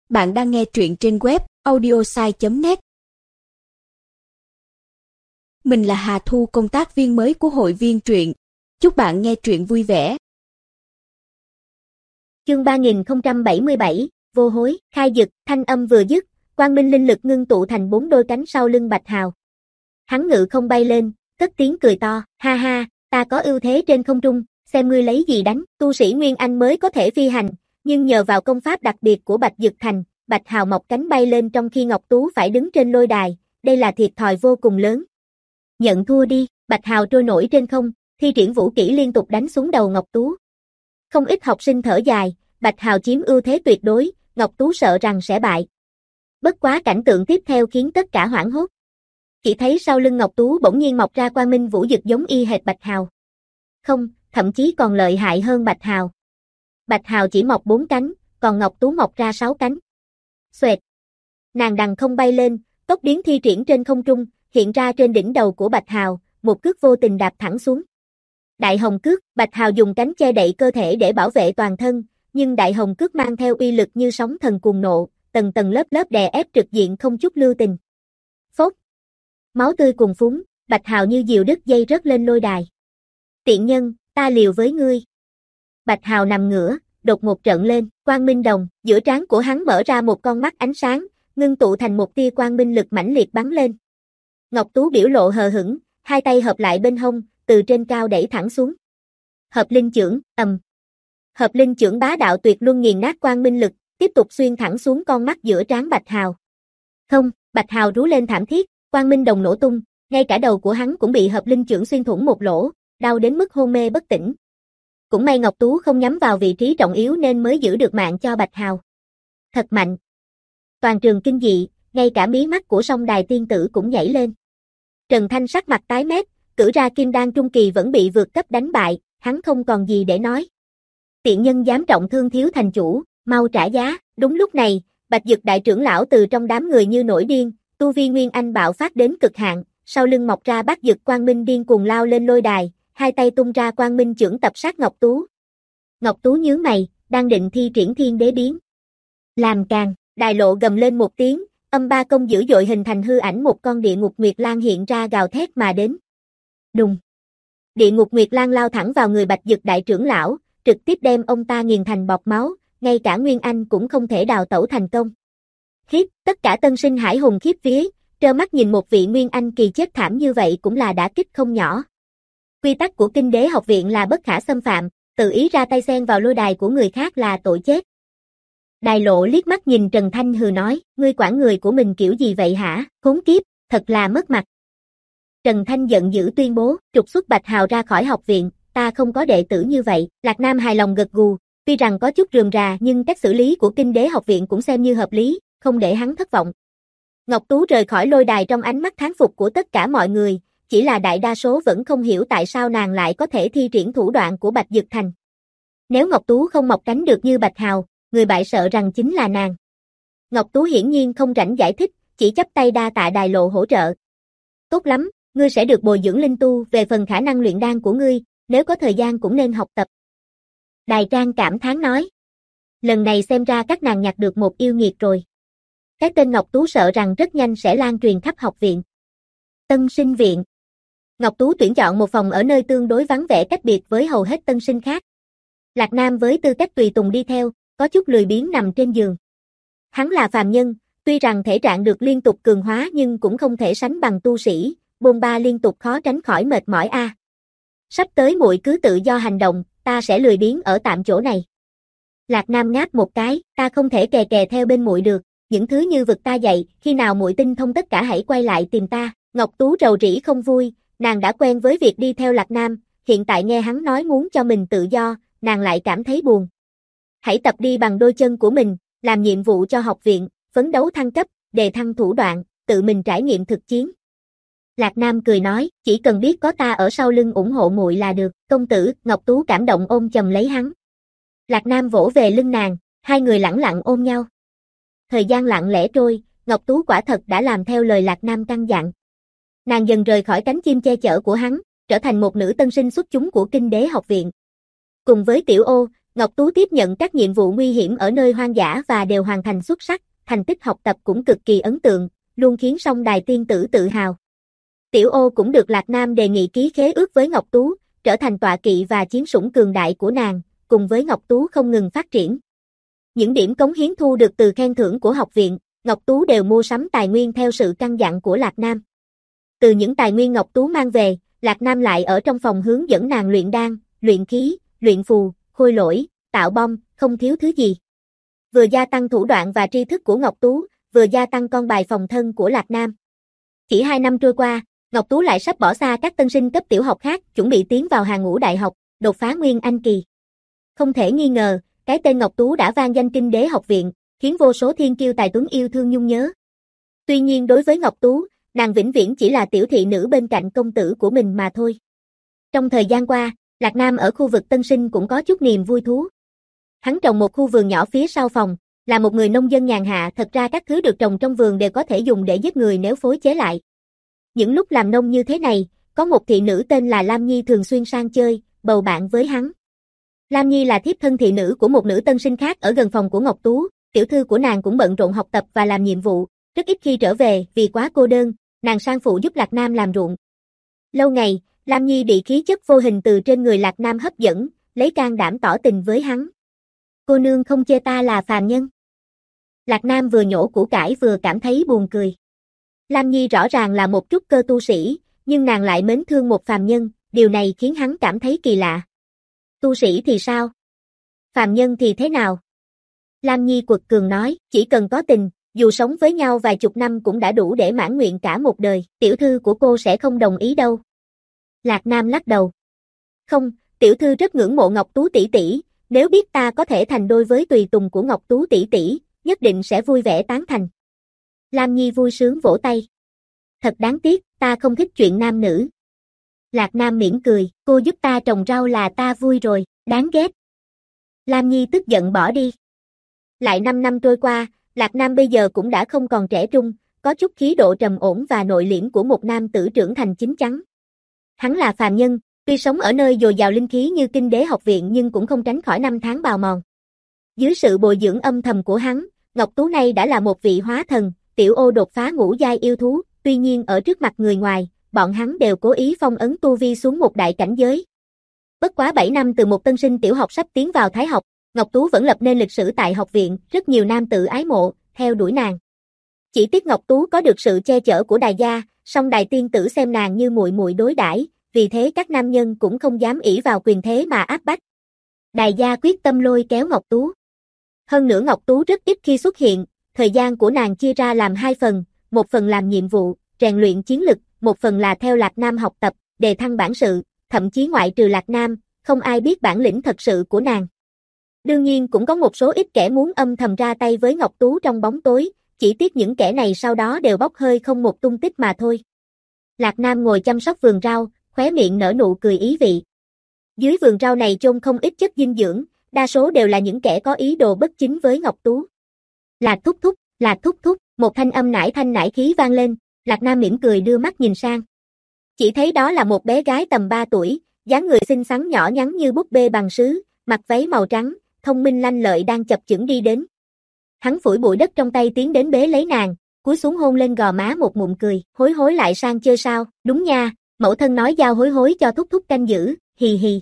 Bạn đang nghe truyện trên web audiosai.net. Mình là Hà Thu, công tác viên mới của hội viên truyện. Chúc bạn nghe truyện vui vẻ. Chương 3077, vô hối, khai dực, thanh âm vừa dứt, quang minh linh lực ngưng tụ thành 4 đôi cánh sau lưng Bạch Hào. Hắn ngự không bay lên, cất tiếng cười to, ha ha, ta có ưu thế trên không trung, xem ngươi lấy gì đánh, tu sĩ Nguyên Anh mới có thể phi hành, nhưng nhờ vào công pháp đặc biệt của Bạch Dực Thành, Bạch Hào mọc cánh bay lên trong khi Ngọc Tú phải đứng trên lôi đài, đây là thiệt thòi vô cùng lớn. Nhận thua đi, Bạch Hào trôi nổi trên không, thi triển vũ kỹ liên tục đánh xuống đầu Ngọc Tú. Không ít học sinh thở dài, Bạch Hào chiếm ưu thế tuyệt đối, Ngọc Tú sợ rằng sẽ bại. Bất quá cảnh tượng tiếp theo khiến tất cả hoảng hốt. Chỉ thấy sau lưng Ngọc Tú bỗng nhiên mọc ra quang minh vũ dực giống y hệt Bạch Hào. Không, thậm chí còn lợi hại hơn Bạch Hào. Bạch Hào chỉ mọc 4 cánh, còn Ngọc Tú mọc ra 6 cánh. Xoẹt. Nàng đằng không bay lên, tốc biến thi triển trên không trung, hiện ra trên đỉnh đầu của Bạch Hào, một cước vô tình đạp thẳng xuống. Đại hồng cước, Bạch Hào dùng cánh che đậy cơ thể để bảo vệ toàn thân, nhưng đại hồng cước mang theo uy lực như sóng thần cuồng nộ, tầng tầng lớp lớp đè ép trực diện không chút lưu tình. Phốc. Máu tươi cuồn phúng, Bạch Hào như diều đứt dây rớt lên lôi đài. Tiện nhân, ta liều với ngươi. Bạch Hào nằm ngửa, đột ngột trợn lên, quang minh đồng, giữa trán của hắn mở ra một con mắt ánh sáng, ngưng tụ thành một tia quang minh lực mãnh liệt bắn lên. Ngọc Tú biểu lộ hờ hững, hai tay hợp lại bên hông, từ trên cao đẩy thẳng xuống. Hợp linh chưởng, ầm. Hợp linh chưởng bá đạo tuyệt luân nghiền nát quang minh lực, tiếp tục xuyên thẳng xuống con mắt giữa trán Bạch Hào. Không, Bạch Hào rú lên thảm thiết, quang minh đồng nổ tung, ngay cả đầu của hắn cũng bị hợp linh chưởng xuyên thủng một lỗ, đau đến mức hôn mê bất tỉnh. Cũng may Ngọc Tú không nhắm vào vị trí trọng yếu nên mới giữ được mạng cho Bạch Hào. Thật mạnh. Toàn trường kinh dị, ngay cả mí mắt của Song Đài tiên tử cũng nhảy lên. Trần Thanh sắc mặt tái mét, cử ra kim đan trung kỳ vẫn bị vượt cấp đánh bại, hắn không còn gì để nói. Tiện nhân dám trọng thương thiếu thành chủ, mau trả giá. Đúng lúc này, Bạch Dực đại trưởng lão từ trong đám người như nổi điên, tu vi Nguyên Anh bạo phát đến cực hạn, sau lưng mọc ra Bát Dực quang minh điên cuồng lao lên lôi đài, hai tay tung ra quang minh chưởng tập sát Ngọc Tú. Ngọc Tú nhướng mày, đang định thi triển thiên đế biến. Làm càng, đài lộ gầm lên một tiếng, âm ba công dữ dội hình thành hư ảnh một con địa ngục nguyệt lang hiện ra gào thét mà đến. Đùng. Địa ngục nguyệt lang lao thẳng vào người Bạch Dực đại trưởng lão, trực tiếp đem ông ta nghiền thành bọt máu, ngay cả Nguyên Anh cũng không thể đào tẩu thành công. Khiếp, tất cả tân sinh hải hùng khiếp vía, trơ mắt nhìn một vị Nguyên Anh kỳ chết thảm như vậy cũng là đả kích không nhỏ. Quy tắc của Kinh Đế học viện là bất khả xâm phạm, tự ý ra tay xen vào lôi đài của người khác là tội chết. Đài lộ liếc mắt nhìn Trần Thanh hừ nói, ngươi quản người của mình kiểu gì vậy hả, khốn kiếp, thật là mất mặt. Trần Thanh giận dữ tuyên bố, trục xuất Bạch Hào ra khỏi học viện, ta không có đệ tử như vậy. Lạc Nam hài lòng gật gù, tuy rằng có chút rườm rà nhưng cách xử lý của Kinh Đế học viện cũng xem như hợp lý, không để hắn thất vọng. Ngọc Tú rời khỏi lôi đài trong ánh mắt thán phục của tất cả mọi người, chỉ là đại đa số vẫn không hiểu tại sao nàng lại có thể thi triển thủ đoạn của Bạch Dực Thành. Nếu Ngọc Tú không mọc cánh được như Bạch Hào, người bại sợ rằng chính là nàng. Ngọc Tú hiển nhiên không rảnh giải thích, chỉ chắp tay đa tạ đài lộ hỗ trợ. Tốt lắm, ngươi sẽ được bồi dưỡng linh tu, về phần khả năng luyện đan của ngươi, nếu có thời gian cũng nên học tập. Đài Trang cảm thán nói. Lần này xem ra các nàng nhặt được một yêu nghiệt rồi. Cái tên Ngọc Tú sợ rằng rất nhanh sẽ lan truyền khắp học viện. Tân sinh viện. Ngọc Tú tuyển chọn một phòng ở nơi tương đối vắng vẻ cách biệt với hầu hết tân sinh khác. Lạc Nam với tư cách tùy tùng đi theo, có chút lười biếng nằm trên giường. Hắn là phàm nhân, tuy rằng thể trạng được liên tục cường hóa nhưng cũng không thể sánh bằng tu sĩ, bôn ba liên tục khó tránh khỏi mệt mỏi a. Sắp tới muội cứ tự do hành động, ta sẽ lười biếng ở tạm chỗ này. Lạc Nam ngáp một cái, ta không thể kè kè theo bên muội được, những thứ như vực ta dạy, khi nào muội tinh thông tất cả hãy quay lại tìm ta. Ngọc Tú rầu rĩ không vui, nàng đã quen với việc đi theo Lạc Nam, hiện tại nghe hắn nói muốn cho mình tự do, nàng lại cảm thấy buồn. Hãy tập đi bằng đôi chân của mình, làm nhiệm vụ cho học viện, phấn đấu thăng cấp, đề thăng thủ đoạn, tự mình trải nghiệm thực chiến. Lạc Nam cười nói, chỉ cần biết có ta ở sau lưng ủng hộ muội là được. Công tử. Ngọc Tú cảm động ôm chầm lấy hắn. Lạc Nam vỗ về lưng nàng, hai người lẳng lặng ôm nhau. Thời gian lặng lẽ trôi, Ngọc Tú quả thật đã làm theo lời Lạc Nam căn dặn. Nàng dần rời khỏi cánh chim che chở của hắn, trở thành một nữ tân sinh xuất chúng của Kinh Đế học viện. Cùng với Tiểu Ô, Ngọc Tú tiếp nhận các nhiệm vụ nguy hiểm ở nơi hoang dã và đều hoàn thành xuất sắc, thành tích học tập cũng cực kỳ ấn tượng, luôn khiến song đài tiên tử tự hào. Tiểu Ô cũng được Lạc Nam đề nghị ký khế ước với Ngọc Tú, trở thành tọa kỵ và chiến sủng cường đại của nàng, cùng với Ngọc Tú không ngừng phát triển. Những điểm cống hiến thu được từ khen thưởng của học viện, Ngọc Tú đều mua sắm tài nguyên theo sự căn dặn của Lạc Nam. Từ những tài nguyên Ngọc Tú mang về, Lạc Nam lại ở trong phòng hướng dẫn nàng luyện đan, luyện khí, luyện phù, khôi lỗi, tạo bom, không thiếu thứ gì. Vừa gia tăng thủ đoạn và tri thức của Ngọc Tú, vừa gia tăng con bài phòng thân của Lạc Nam. Chỉ 2 năm trôi qua, Ngọc Tú lại sắp bỏ xa các tân sinh cấp tiểu học khác, chuẩn bị tiến vào hàng ngũ đại học, đột phá Nguyên Anh kỳ. Không thể nghi ngờ, cái tên Ngọc Tú đã vang danh Kinh Đế học viện, khiến vô số thiên kiêu tài tuấn yêu thương nhung nhớ. Tuy nhiên đối với Ngọc Tú, nàng vĩnh viễn chỉ là tiểu thị nữ bên cạnh công tử của mình mà thôi. Trong thời gian qua, Lạc Nam ở khu vực tân sinh cũng có chút niềm vui thú. Hắn trồng một khu vườn nhỏ phía sau phòng, là một người nông dân nhàn hạ, thật ra các thứ được trồng trong vườn đều có thể dùng để giết người nếu phối chế lại. Những lúc làm nông như thế này, có một thị nữ tên là Lam Nhi thường xuyên sang chơi, bầu bạn với hắn. Lam Nhi là thiếp thân thị nữ của một nữ tân sinh khác ở gần phòng của Ngọc Tú, tiểu thư của nàng cũng bận rộn học tập và làm nhiệm vụ, rất ít khi trở về vì quá cô đơn, nàng sang phụ giúp Lạc Nam làm ruộng. Lâu ngày, Lam Nhi bị khí chất vô hình từ trên người Lạc Nam hấp dẫn, lấy can đảm tỏ tình với hắn. Cô nương không chê ta là phàm nhân. Lạc Nam vừa nhổ củ cải vừa cảm thấy buồn cười. Lam Nhi rõ ràng là một trúc cơ tu sĩ, nhưng nàng lại mến thương một phàm nhân, điều này khiến hắn cảm thấy kỳ lạ. Tu sĩ thì sao? Phàm nhân thì thế nào? Lam Nhi quật cường nói, chỉ cần có tình, dù sống với nhau vài chục năm cũng đã đủ để mãn nguyện cả một đời, tiểu thư của cô sẽ không đồng ý đâu. Lạc Nam lắc đầu. Không, tiểu thư rất ngưỡng mộ Ngọc Tú tỷ tỷ, nếu biết ta có thể thành đôi với tùy tùng của Ngọc Tú tỷ tỷ, nhất định sẽ vui vẻ tán thành. Lam Nhi vui sướng vỗ tay. Thật đáng tiếc, ta không thích chuyện nam nữ. Lạc Nam mỉm cười, cô giúp ta trồng rau là ta vui rồi, đáng ghét. Lam Nhi tức giận bỏ đi. Lại 5 năm trôi qua, Lạc Nam bây giờ cũng đã không còn trẻ trung, có chút khí độ trầm ổn và nội liễm của một nam tử trưởng thành chín chắn. Hắn là phàm nhân, tuy sống ở nơi dồi dào linh khí như Kinh Đế học viện nhưng cũng không tránh khỏi năm tháng bào mòn. Dưới sự bồi dưỡng âm thầm của hắn, Ngọc Tú nay đã là một vị hóa thần, Tiểu Ô đột phá ngũ giai yêu thú, tuy nhiên ở trước mặt người ngoài, bọn hắn đều cố ý phong ấn tu vi xuống một đại cảnh giới. Bất quá 7 năm từ một tân sinh tiểu học sắp tiến vào thái học, Ngọc Tú vẫn lập nên lịch sử tại học viện, rất nhiều nam tử ái mộ, theo đuổi nàng. Chỉ tiếc Ngọc Tú có được sự che chở của Đài gia, song Đài tiên tử xem nàng như muội muội đối đãi, vì thế các nam nhân cũng không dám ỷ vào quyền thế mà áp bách. Đài gia quyết tâm lôi kéo Ngọc Tú. Hơn nữa Ngọc Tú rất ít khi xuất hiện, thời gian của nàng chia ra làm 2 phần, một phần làm nhiệm vụ, rèn luyện chiến lực, một phần là theo Lạc Nam học tập, đề thăng bản sự, thậm chí ngoại trừ Lạc Nam, không ai biết bản lĩnh thật sự của nàng. Đương nhiên cũng có một số ít kẻ muốn âm thầm ra tay với Ngọc Tú trong bóng tối, chỉ tiếc những kẻ này sau đó đều bốc hơi không một tung tích mà thôi. Lạc Nam ngồi chăm sóc vườn rau, khóe miệng nở nụ cười ý vị. Dưới vườn rau này chôn không ít chất dinh dưỡng, đa số đều là những kẻ có ý đồ bất chính với Ngọc Tú. Lạc thúc thúc, một thanh âm nải thanh nải khí vang lên, Lạc Nam mỉm cười đưa mắt nhìn sang. Chỉ thấy đó là một bé gái tầm 3 tuổi, dáng người xinh xắn nhỏ nhắn như búp bê bằng sứ, mặc váy màu trắng, thông minh lanh lợi đang chập chững đi đến. Hắn phủi bụi đất trong tay tiến đến bế lấy nàng, cúi xuống hôn lên gò má một ngụm cười, hối hối lại sang chơi sao, đúng nha, mẫu thân nói giao hối hối cho thúc thúc canh giữ, hì hì.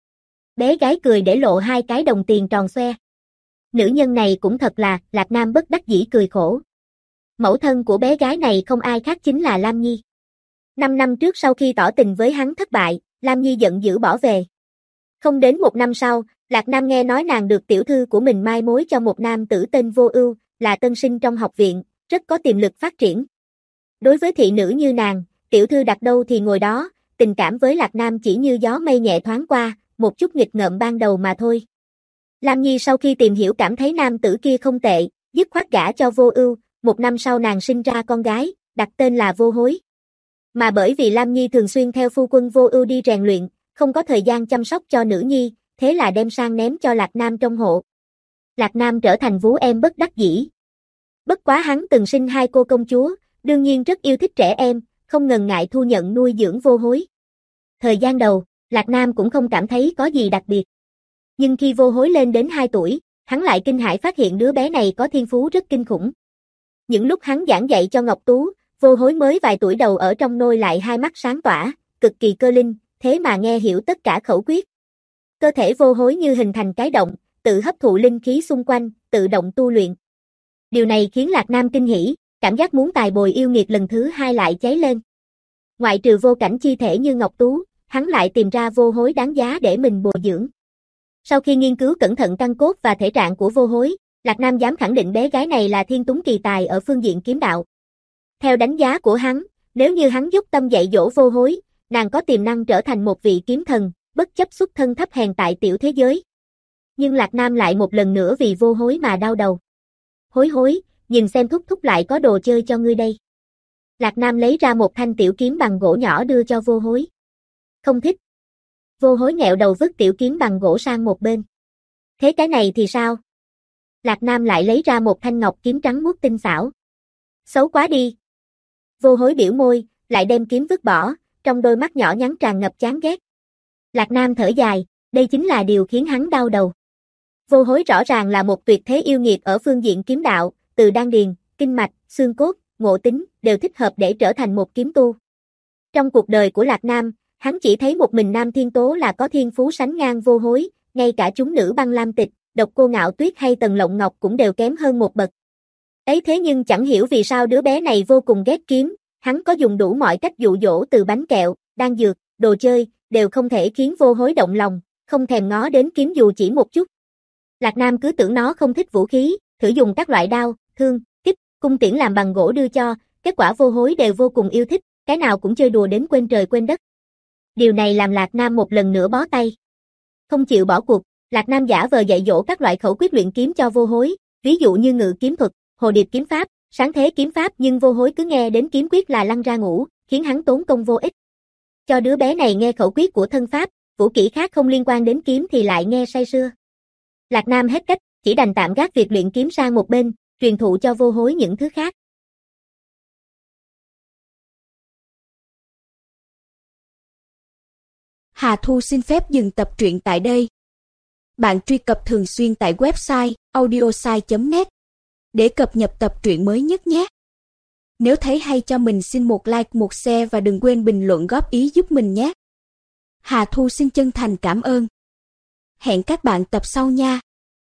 Bé gái cười để lộ 2 cái đồng tiền tròn xoe. Nữ nhân này cũng thật là, Lạc Nam bất đắc dĩ cười khổ. Mẫu thân của bé gái này không ai khác chính là Lam Nhi. 5 năm trước sau khi tỏ tình với hắn thất bại, Lam Nhi giận dữ bỏ về. Không đến 1 năm sau, Lạc Nam nghe nói nàng được tiểu thư của mình mai mối cho một nam tử tên Vô Ưu, là tân sinh trong học viện, rất có tiềm lực phát triển. Đối với thị nữ như nàng, tiểu thư đặt đâu thì ngồi đó, tình cảm với Lạc Nam chỉ như gió mây nhẹ thoáng qua, một chút nghịch ngợm ban đầu mà thôi. Lam Nhi sau khi tìm hiểu cảm thấy nam tử kia không tệ, dứt khoát gả cho Vô Ưu, 1 năm sau nàng sinh ra con gái, đặt tên là Vô Hối. Mà bởi vì Lam Nhi thường xuyên theo phu quân Vô Ưu đi rèn luyện, không có thời gian chăm sóc cho nữ nhi, thế là đem sang ném cho Lạc Nam trong hộ. Lạc Nam trở thành vú em bất đắc dĩ. Bất quá hắn từng sinh 2 cô công chúa, đương nhiên rất yêu thích trẻ em, không ngần ngại thu nhận nuôi dưỡng Vô Hối. Thời gian đầu, Lạc Nam cũng không cảm thấy có gì đặc biệt. Nhưng khi Vô Hối lên đến 2 tuổi, hắn lại kinh hãi phát hiện đứa bé này có thiên phú rất kinh khủng. Những lúc hắn giảng dạy cho Ngọc Tú, Vô Hối mới vài tuổi đầu ở trong nôi lại hai mắt sáng tỏa, cực kỳ cơ linh, thế mà nghe hiểu tất cả khẩu quyết. Cơ thể Vô Hối như hình thành cái động, tự hấp thụ linh khí xung quanh, tự động tu luyện. Điều này khiến Lạc Nam kinh hỉ, cảm giác muốn tài bồi yêu nghiệt lần thứ 2 lại cháy lên. Ngoại trừ vô cảnh chi thể như Ngọc Tú, hắn lại tìm ra Vô Hối đáng giá để mình bồi dưỡng. Sau khi nghiên cứu cẩn thận căn cốt và thể trạng của Vô Hối, Lạc Nam dám khẳng định bé gái này là thiên tuấn kỳ tài ở phương diện kiếm đạo. Theo đánh giá của hắn, nếu như hắn dốc tâm dạy dỗ Vô Hối, nàng có tiềm năng trở thành một vị kiếm thần, bất chấp xuất thân thấp hèn tại tiểu thế giới. Nhưng Lạc Nam lại một lần nữa vì Vô Hối mà đau đầu. Hối Hối, nhìn xem thúc thúc lại có đồ chơi cho ngươi đây. Lạc Nam lấy ra một thanh tiểu kiếm bằng gỗ nhỏ đưa cho Vô Hối. Không thích. Vô Hối nghẹo đầu vứt tiểu kiếm bằng gỗ sang một bên. Thế cái này thì sao? Lạc Nam lại lấy ra một thanh ngọc kiếm trắng muốt tinh xảo. Xấu quá đi. Vô Hối biểu môi, lại đem kiếm vứt bỏ, trong đôi mắt nhỏ nhắn tràn ngập chán ghét. Lạc Nam thở dài, đây chính là điều khiến hắn đau đầu. Vô Hối rõ ràng là một tuyệt thế yêu nghiệt ở phương diện kiếm đạo, từ đan điền, kinh mạch, xương cốt, ngộ tính, đều thích hợp để trở thành một kiếm tu. Trong cuộc đời của Lạc Nam, hắn chỉ thấy một mình Nam Thiên Tố là có thiên phú sánh ngang Vô Hối, ngay cả chúng nữ Băng Lam Tịch, Độc Cô Ngạo Tuyết hay Tần Lộng Ngọc cũng đều kém hơn một bậc. Ấy thế nhưng chẳng hiểu vì sao đứa bé này vô cùng ghét kiếm, hắn có dùng đủ mọi cách dụ dỗ từ bánh kẹo, đan dược, đồ chơi, đều không thể khiến Vô Hối động lòng, không thèm ngó đến kiếm dù chỉ một chút. Lạc Nam cứ tưởng nó không thích vũ khí, thử dùng các loại đao, thương, kích, cung tiễn làm bằng gỗ đưa cho, kết quả Vô Hối đều vô cùng yêu thích, cái nào cũng chơi đùa đến quên trời quên đất. Điều này làm Lạc Nam một lần nữa bó tay. Không chịu bỏ cuộc, Lạc Nam giả vờ dạy dỗ các loại khẩu quyết luyện kiếm cho Vô Hối, ví dụ như ngự kiếm thuật, hồ điệp kiếm pháp, sáng thế kiếm pháp, nhưng Vô Hối cứ nghe đến kiếm quyết là lăn ra ngủ, khiến hắn tốn công vô ích. Cho đứa bé này nghe khẩu quyết của thân pháp, vũ kỹ khác không liên quan đến kiếm thì lại nghe say sưa. Lạc Nam hết cách, chỉ đành tạm gác việc luyện kiếm sang một bên, truyền thụ cho Vô Hối những thứ khác. Hà Thu xin phép dừng tập truyện tại đây. Bạn truy cập thường xuyên tại website audiosai.net để cập nhật tập truyện mới nhất nhé. Nếu thấy hay cho mình xin một like, một share và đừng quên bình luận góp ý giúp mình nhé. Hà Thu xin chân thành cảm ơn. Hẹn các bạn tập sau nha.